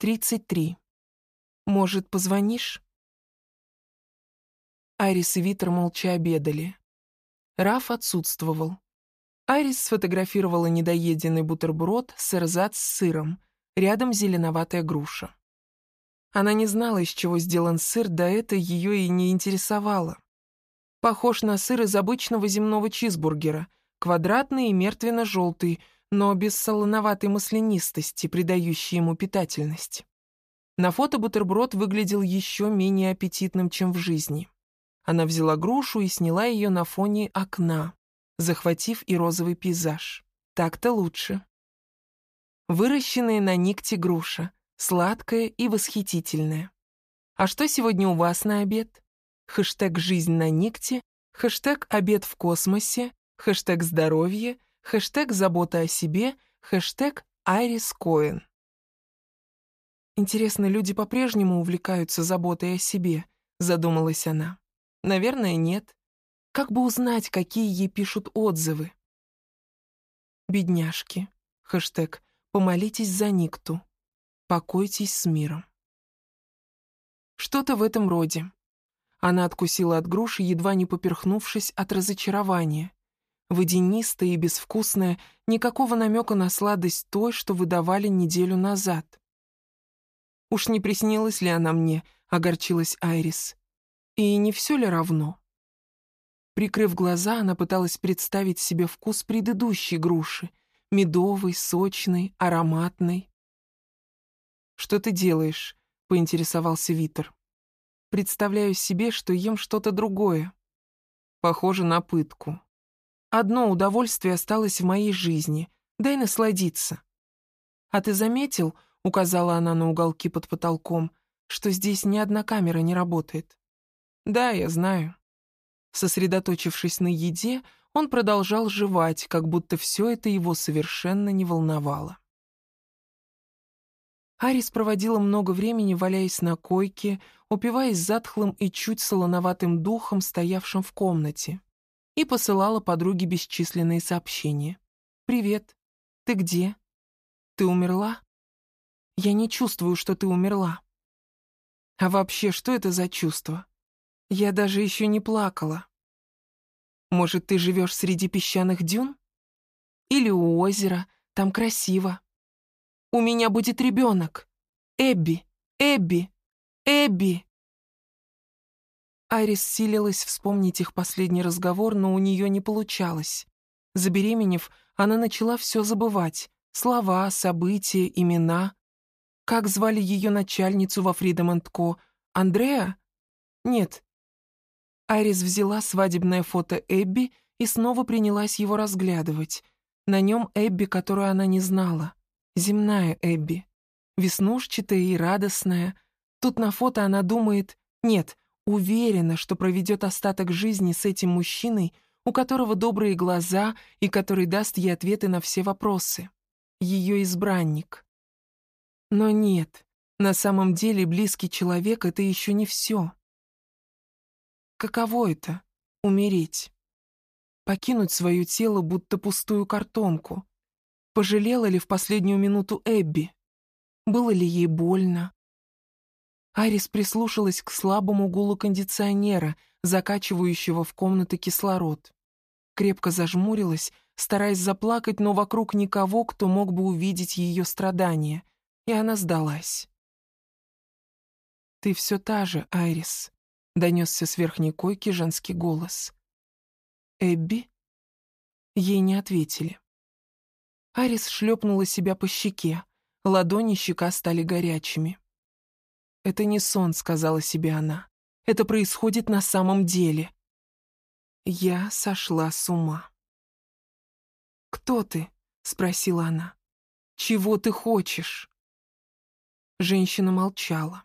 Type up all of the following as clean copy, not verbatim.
11:33. Может, позвонишь? Айрис и Витер молча обедали. Раф отсутствовал. Айрис сфотографировала недоеденный бутерброд с эрзац с сыром. Рядом зеленоватая груша. Она не знала, из чего сделан сыр, да это ее и не интересовало. Похож на сыр из обычного земного чизбургера, квадратный и мертвенно-желтый, но без солоноватой маслянистости, придающей ему питательность. На фото бутерброд выглядел еще менее аппетитным, чем в жизни. Она взяла грушу и сняла ее на фоне окна, захватив и розовый пейзаж. Так-то лучше. Выращенная на Никте груша, сладкая и восхитительная. А что сегодня у вас на обед? Хэштег «Жизнь на Никте», хэштег «Обед в космосе», хэштег «Здоровье», хэштег «Забота о себе», хэштег «Айрис Коэн». «Интересно, люди по-прежнему увлекаются заботой о себе?» — задумалась она. «Наверное, нет. Как бы узнать, какие ей пишут отзывы?» «Бедняжки», хэштег «Помолитесь за Никту», «Покойтесь с миром». Что-то в этом роде. Она откусила от груши, едва не поперхнувшись от разочарования. Водянистая и безвкусная, никакого намека на сладость той, что выдавали неделю назад. «Уж не приснилась ли она мне?» — огорчилась Айрис. «И не все ли равно?» Прикрыв глаза, она пыталась представить себе вкус предыдущей груши, медовый, сочный, ароматный. «Что ты делаешь?» — поинтересовался Витер. «Представляю себе, что ем что-то другое. Похоже на пытку. Одно удовольствие осталось в моей жизни. Дай насладиться». «А ты заметил?» — указала она на уголки под потолком, «что здесь ни одна камера не работает». «Да, я знаю». Сосредоточившись на еде, он продолжал жевать, как будто все это его совершенно не волновало. Айрис проводила много времени, валяясь на койке, упиваясь затхлым и чуть солоноватым духом, стоявшим в комнате, и посылала подруге бесчисленные сообщения. «Привет. Ты где? Ты умерла? Я не чувствую, что ты умерла. А вообще, что это за чувство? Я даже еще не плакала. Может, ты живешь среди песчаных дюн? Или у озера, там красиво. У меня будет ребенок. Эбби, Эбби, Эбби». Айрис силилась вспомнить их последний разговор, но у нее не получалось. Забеременев, она начала все забывать. Слова, события, имена. Как звали ее начальницу во Freedom & Co? Андреа? Нет. Айрис взяла свадебное фото Эбби и снова принялась его разглядывать. На нем Эбби, которую она не знала. Земная Эбби. Веснушчатая и радостная. Тут на фото она думает... Нет, уверена, что проведет остаток жизни с этим мужчиной, у которого добрые глаза и который даст ей ответы на все вопросы. Ее избранник. Но нет, на самом деле близкий человек — это еще не все. Каково это — умереть? Покинуть свое тело, будто пустую картонку. Пожалела ли в последнюю минуту Эбби? Было ли ей больно? Айрис прислушалась к слабому гулу кондиционера, закачивающего в комнаты кислород. Крепко зажмурилась, стараясь заплакать, но вокруг никого, кто мог бы увидеть ее страдания, и она сдалась. «Ты все та же, Айрис», — донесся с верхней койки женский голос. «Эбби?» Ей не ответили. Айрис шлепнула себя по щеке, ладони щека стали горячими. «Это не сон», — сказала себе она. «Это происходит на самом деле». Я сошла с ума. «Кто ты?» — спросила она. «Чего ты хочешь?» Женщина молчала.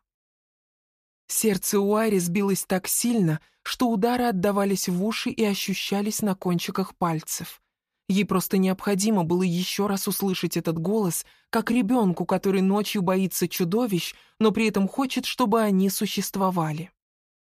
Сердце у Айрис билось так сильно, что удары отдавались в уши и ощущались на кончиках пальцев. Ей просто необходимо было еще раз услышать этот голос, как ребенку, который ночью боится чудовищ, но при этом хочет, чтобы они существовали.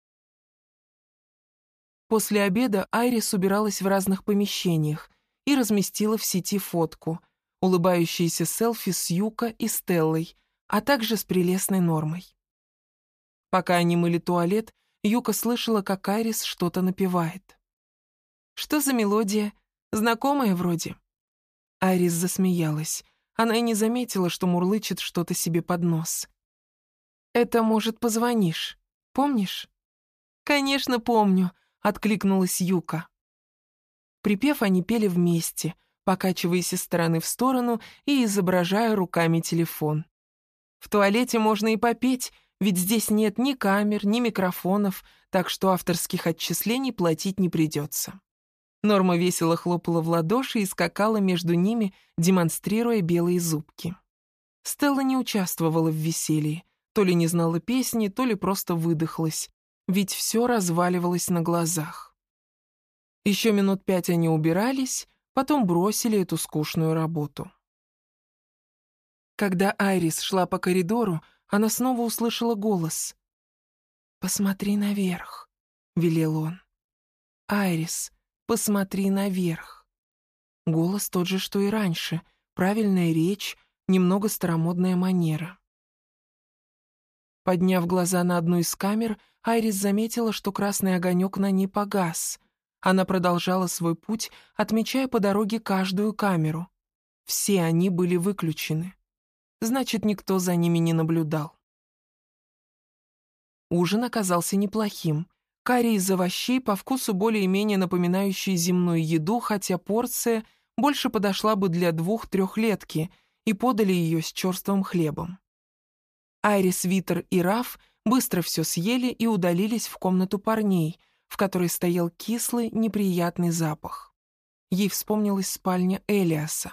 После обеда Айрис убиралась в разных помещениях и разместила в сети фотку, улыбающиеся селфи с Юко и Стеллой, а также с прелестной Нормой. Пока они мыли туалет, Юка слышала, как Айрис что-то напевает. «Что за мелодия? Знакомая вроде?» Айрис засмеялась. Она и не заметила, что мурлычет что-то себе под нос. «Это, может, позвонишь? Помнишь?» «Конечно, помню», — откликнулась Юка. Припев, они пели вместе, покачиваясь из стороны в сторону и изображая руками телефон. В туалете можно и попеть, ведь здесь нет ни камер, ни микрофонов, так что авторских отчислений платить не придется. Норма весело хлопала в ладоши и скакала между ними, демонстрируя белые зубки. Стелла не участвовала в веселье, то ли не знала песни, то ли просто выдохлась, ведь все разваливалось на глазах. Еще минут 5 они убирались, потом бросили эту скучную работу. Когда Айрис шла по коридору, она снова услышала голос. «Посмотри наверх», — велел он. «Айрис, посмотри наверх». Голос тот же, что и раньше, правильная речь, немного старомодная манера. Подняв глаза на одну из камер, Айрис заметила, что красный огонек на ней погас. Она продолжала свой путь, отмечая по дороге каждую камеру. Все они были выключены. Значит, никто за ними не наблюдал. Ужин оказался неплохим. Карри из овощей, по вкусу более-менее напоминающий земную еду, хотя порция больше подошла бы для 2-3-летки, и подали ее с черствым хлебом. Айрис, Витер и Раф быстро все съели и удалились в комнату парней, в которой стоял кислый, неприятный запах. Ей вспомнилась спальня Элиаса.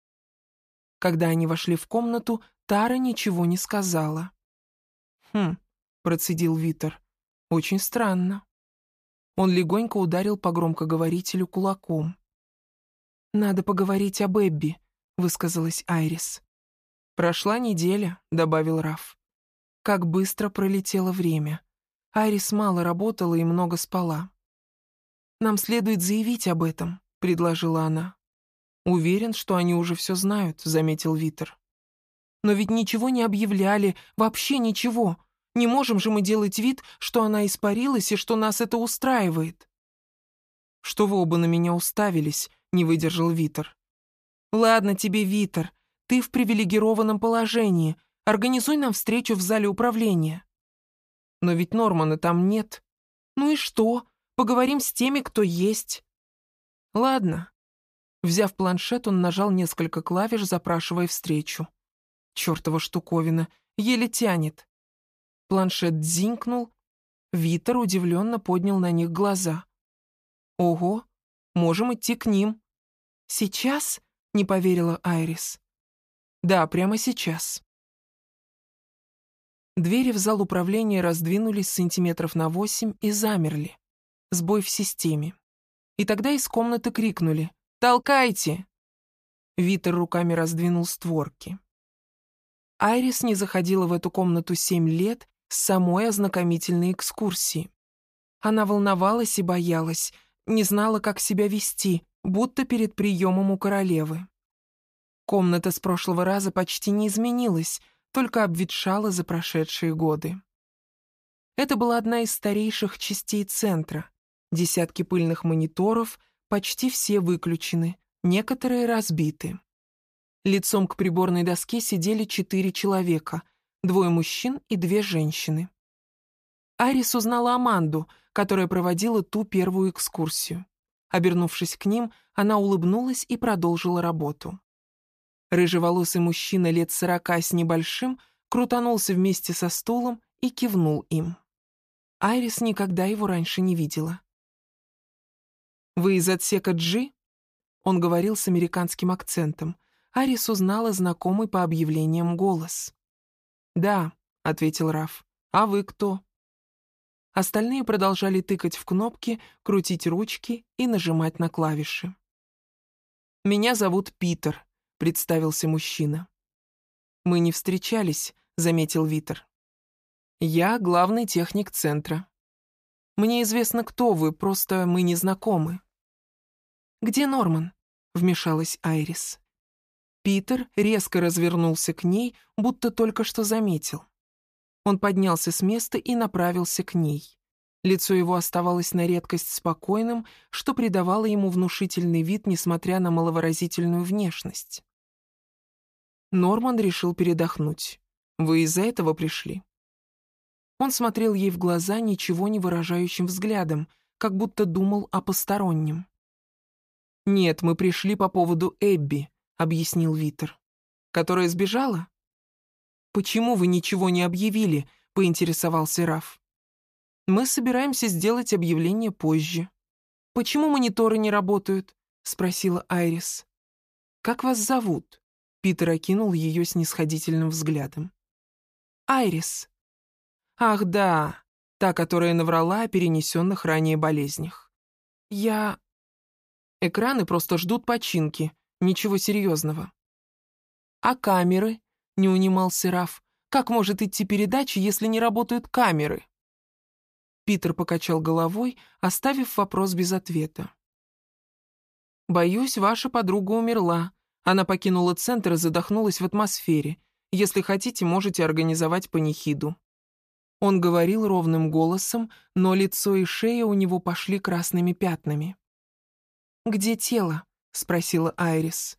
Когда они вошли в комнату, Тара ничего не сказала. «Хм», — процедил Витер, — «очень странно». Он легонько ударил по громкоговорителю кулаком. «Надо поговорить об Эбби», — высказалась Айрис. «Прошла неделя», — добавил Раф. Как быстро пролетело время. Айрис мало работала и много спала. «Нам следует заявить об этом», — предложила она. «Уверен, что они уже все знают», — заметил Витер. «Но ведь ничего не объявляли, вообще ничего. Не можем же мы делать вид, что она испарилась и что нас это устраивает». «Что вы оба на меня уставились?» — не выдержал Витер. «Ладно тебе, Витер, ты в привилегированном положении. Организуй нам встречу в зале управления». «Но ведь Нормана там нет». «Ну и что? Поговорим с теми, кто есть». «Ладно». Взяв планшет, он нажал несколько клавиш, запрашивая встречу. Чёртова штуковина, еле тянет. Планшет дзинкнул. Витер удивленно поднял на них глаза. «Ого, можем идти к ним». «Сейчас?» — не поверила Айрис. «Да, прямо сейчас». Двери в зал управления раздвинулись сантиметров на 8 и замерли. Сбой в системе. И тогда из комнаты крикнули: «Толкайте!» Витер руками раздвинул створки. Айрис не заходила в эту комнату 7 лет с самой ознакомительной экскурсии. Она волновалась и боялась, не знала, как себя вести, будто перед приемом у королевы. Комната с прошлого раза почти не изменилась, только обветшала за прошедшие годы. Это была одна из старейших частей центра. Десятки пыльных мониторов, почти все выключены, некоторые разбиты. Лицом к приборной доске сидели 4 человека, 2 мужчин и 2 женщины. Айрис узнала Аманду, которая проводила ту первую экскурсию. Обернувшись к ним, она улыбнулась и продолжила работу. Рыжеволосый мужчина лет 40 с небольшим крутанулся вместе со стулом и кивнул им. Айрис никогда его раньше не видела. «Вы из отсека G?» Он говорил с американским акцентом. Айрис узнала знакомый по объявлениям голос. «Да», — ответил Раф. «А вы кто?» Остальные продолжали тыкать в кнопки, крутить ручки и нажимать на клавиши. «Меня зовут Питер», — представился мужчина. «Мы не встречались», — заметил Витер. «Я главный техник центра. Мне известно, кто вы, просто мы не знакомы». «Где Норман?» — вмешалась Айрис. Питер резко развернулся к ней, будто только что заметил. Он поднялся с места и направился к ней. Лицо его оставалось на редкость спокойным, что придавало ему внушительный вид, несмотря на маловыразительную внешность. Норман решил передохнуть. «Вы из-за этого пришли?» Он смотрел ей в глаза ничего не выражающим взглядом, как будто думал о постороннем. «Нет, мы пришли по поводу Эбби», — объяснил Витер. «Которая сбежала?» «Почему вы ничего не объявили?» — поинтересовался Раф. «Мы собираемся сделать объявление позже». «Почему мониторы не работают?» — спросила Айрис. «Как вас зовут?» — Питер окинул ее снисходительным взглядом. «Айрис». «Ах, да, та, которая наврала о перенесенных ранее болезнях. Я...» «Экраны просто ждут починки, ничего серьезного». «А камеры?» — не унимался Раф. «Как может идти передача, если не работают камеры?» Питер покачал головой, оставив вопрос без ответа. «Боюсь, ваша подруга умерла. Она покинула центр и задохнулась в атмосфере. Если хотите, можете организовать панихиду». Он говорил ровным голосом, но лицо и шея у него пошли красными пятнами. «Где тело?» — спросила Айрис.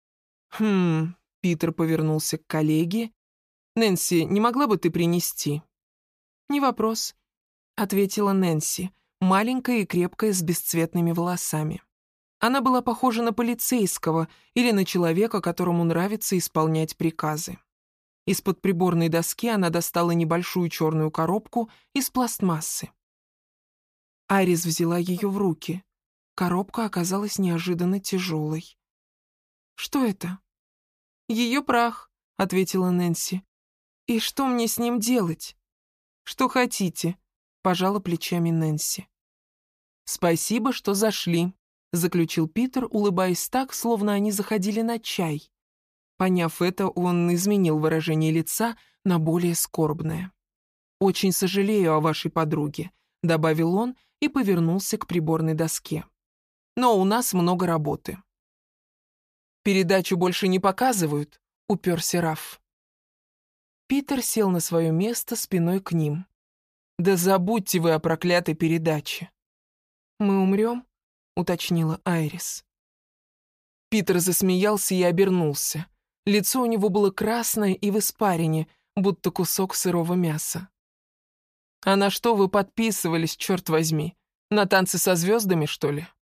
Питер повернулся к коллеге. «Нэнси, не могла бы ты принести?» «Не вопрос», — ответила Нэнси, маленькая и крепкая, с бесцветными волосами. Она была похожа на полицейского или на человека, которому нравится исполнять приказы. Из-под приборной доски она достала небольшую черную коробку из пластмассы. Айрис взяла ее в руки. Коробка оказалась неожиданно тяжелой. «Что это?» «Ее прах», — ответила Нэнси. «И что мне с ним делать?» «Что хотите», — пожала плечами Нэнси. «Спасибо, что зашли», — заключил Питер, улыбаясь так, словно они заходили на чай. Поняв это, он изменил выражение лица на более скорбное. «Очень сожалею о вашей подруге», — добавил он и повернулся к приборной доске. «Но у нас много работы». «Передачу больше не показывают?» — уперся Раф. Питер сел на свое место спиной к ним. «Да забудьте вы о проклятой передаче». «Мы умрем?» — уточнила Айрис. Питер засмеялся и обернулся. Лицо у него было красное и в испарине, будто кусок сырого мяса. «А на что вы подписывались, черт возьми? На танцы со звездами, что ли?»